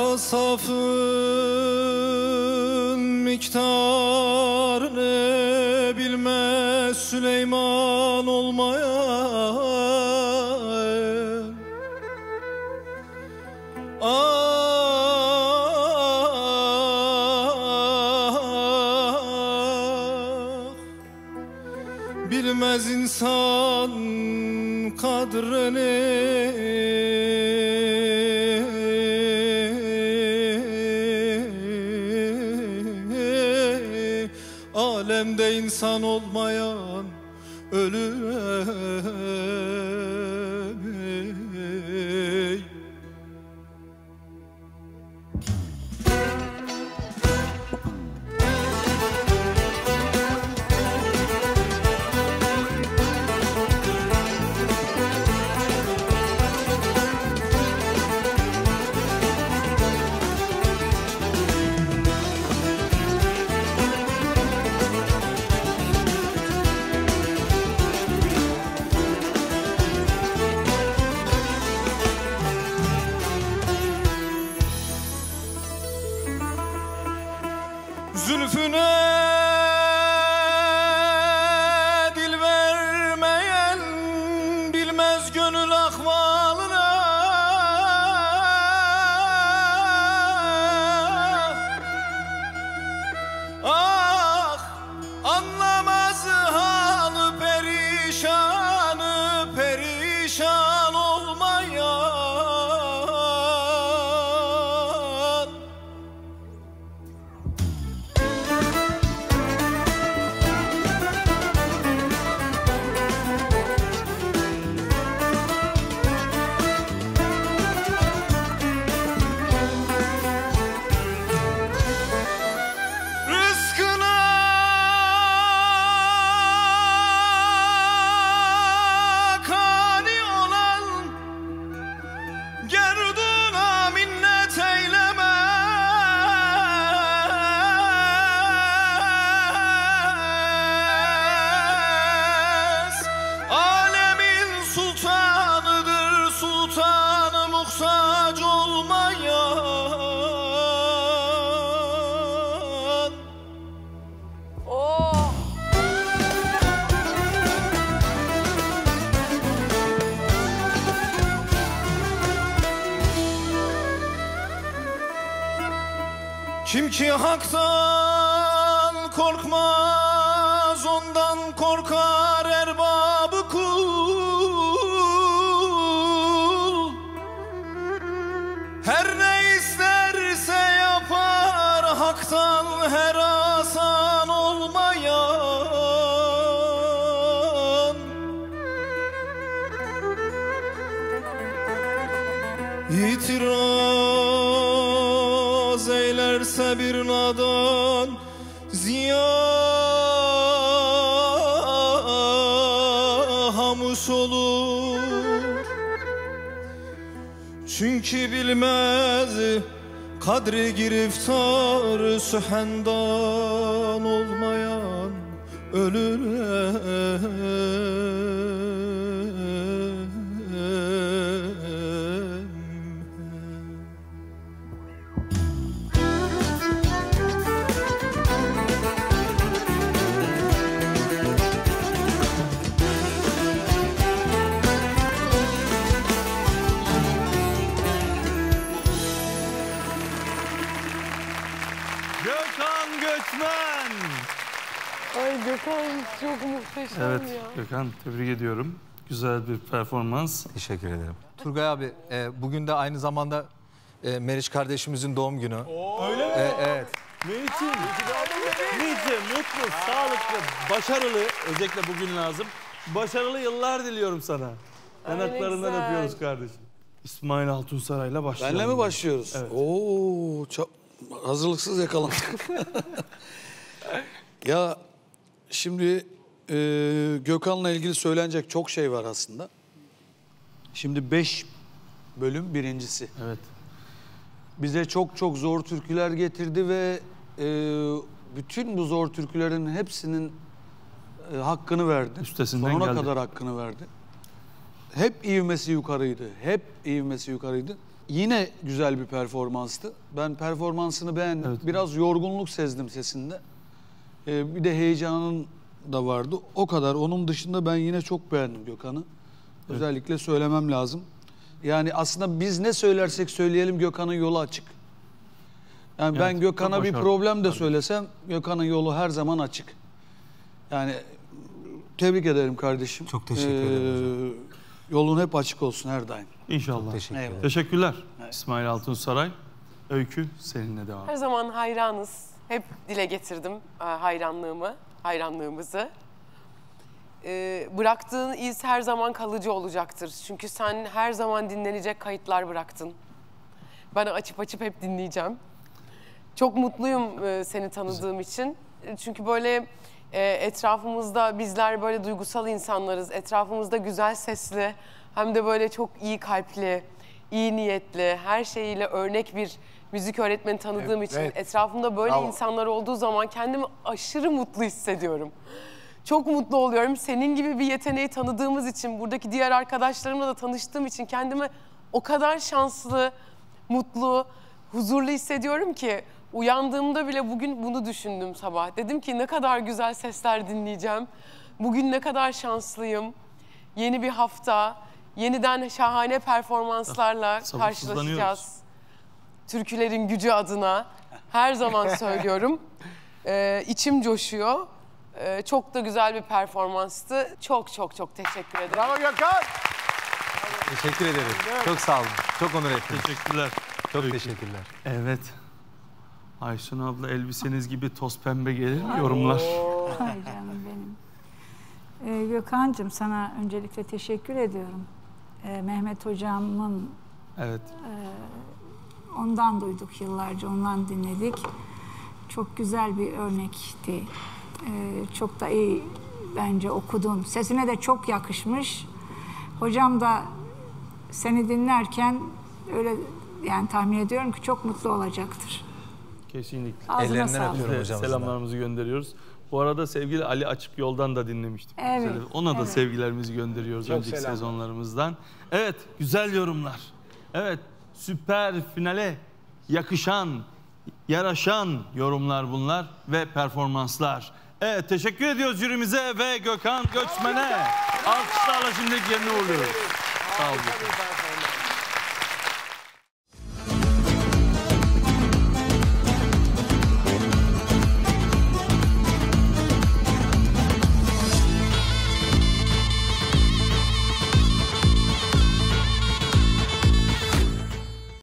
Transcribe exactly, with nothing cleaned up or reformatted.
Asafın miktarını bilmez Süleyman olmayan. Ah, bilmez insan kadrini. Alemde insan olmayan ölür. Zülfüne dil vermeyen bilmez gönül ahvalına. Ah, anlamaz halı perişanı, perişan olmayan. Muhtaç olmayan. Oh. Kim ki haktan korkmaz, ondan korkar erbabı kul. Her ne isterse yapar haktan her asan olmayan. İtiraz eylerse bir nadan ziya hamus olur. Çünkü bilmez kadri giriftar sühendan olmayan ölür. Gökhan Göçmen. Ay Gökhan çok muhteşem Evet, ya. Gökhan tebrik ediyorum. Güzel bir performans. Teşekkür ederim. Turgay abi, e, bugün de aynı zamanda e, Meriç kardeşimizin doğum günü. Öyle mi? E, evet. Meriç'im. Nice, mutlu, sağlıklı, başarılı, özellikle bugün lazım. Başarılı yıllar diliyorum sana. Yanaklarından güzel. öpüyoruz kardeşim. İsmail Altunsaray'la başlayalım. Benle mi başlıyoruz? Evet. Oo, çok hazırlıksız yakalandık. Ya şimdi e, Gökhan'la ilgili söylenecek çok şey var aslında. Şimdi beş bölüm birincisi. Evet. Bize çok çok zor türküler getirdi ve e, bütün bu zor türkülerin hepsinin e, hakkını verdi. Üstesinden Sonuna geldi. kadar hakkını verdi. Hep ivmesi yukarıydı. Hep ivmesi yukarıydı. yine güzel bir performanstı. Ben performansını beğendim. Evet. Biraz yorgunluk sezdim sesinde. Ee, bir de heyecanın da vardı. O kadar. Onun dışında ben yine çok beğendim Gökhan'ı. Özellikle söylemem lazım. Yani aslında biz ne söylersek söyleyelim Gökhan'ın yolu açık. Yani Evet, ben Gökhan'a çok bir başarılı. problem de Tabii. söylesem Gökhan'ın yolu her zaman açık. Yani tebrik ederim kardeşim. Çok teşekkür ederim Ee, Yolun hep açık olsun her daim. İnşallah. Teşekkür Eyvallah. ederim. Teşekkürler. İsmail Altunsaray. Öykü seninle devam. Her zaman hayranız. Hep dile getirdim e, hayranlığımı, hayranlığımızı. E, bıraktığın iz her zaman kalıcı olacaktır. Çünkü sen her zaman dinlenecek kayıtlar bıraktın. Ben açıp açıp hep dinleyeceğim. Çok mutluyum e, seni tanıdığım için. E, Çünkü böyle e, etrafımızda bizler böyle duygusal insanlarız. Etrafımızda güzel sesli, hem de böyle çok iyi kalpli, iyi niyetli, her şeyiyle örnek bir müzik öğretmeni tanıdığım için evet. etrafımda böyle Bravo. insanlar olduğu zaman kendimi aşırı mutlu hissediyorum. Çok mutlu oluyorum. Senin gibi bir yeteneği tanıdığımız için, buradaki diğer arkadaşlarımla da tanıştığım için kendimi o kadar şanslı, mutlu, huzurlu hissediyorum ki uyandığımda bile bugün bunu düşündüm sabah. Dedim ki ne kadar güzel sesler dinleyeceğim. Bugün ne kadar şanslıyım. Yeni bir hafta, yeniden şahane performanslarla Sabırsızlanıyoruz. karşılaşacağız. Türkülerin gücü adına her zaman söylüyorum. Ee, içim coşuyor. Ee, çok da güzel bir performanstı. Çok çok çok teşekkür ederim. Bravo Gökhan. Teşekkür ederim. Çok sağ olun. Çok onur ettim. Teşekkürler. Çok Öykü. teşekkürler. Evet. Aysun abla elbiseniz gibi toz pembe gelir mi yorumlar? Ay canım benim. Ee, Gökhan'cığım sana öncelikle teşekkür ediyorum. Ee, Mehmet hocamın, Evet. ondan duyduk yıllarca, ondan dinledik. Çok güzel bir örnekti. Ee, çok da iyi bence okudun. Sesine de çok yakışmış. Hocam da seni dinlerken öyle yani tahmin ediyorum ki çok mutlu olacaktır. Kesinlikle. Ağzına Ellerinden sağlık. öpüyorum Evet, hocamızdan. selamlarımızı gönderiyoruz. Bu arada sevgili Ali Açık Yol'dan da dinlemiştik. Evet, Güzel. Ona da evet. sevgilerimizi gönderiyoruz Çok önceki selamlar. sezonlarımızdan. Evet, güzel yorumlar. Evet, süper finale yakışan, yaraşan yorumlar bunlar ve performanslar. Evet, teşekkür ediyoruz jürimize ve Gökhan Göçmen'e. Alkışlarla şimdi yerine uğurluyoruz. Sağ olun.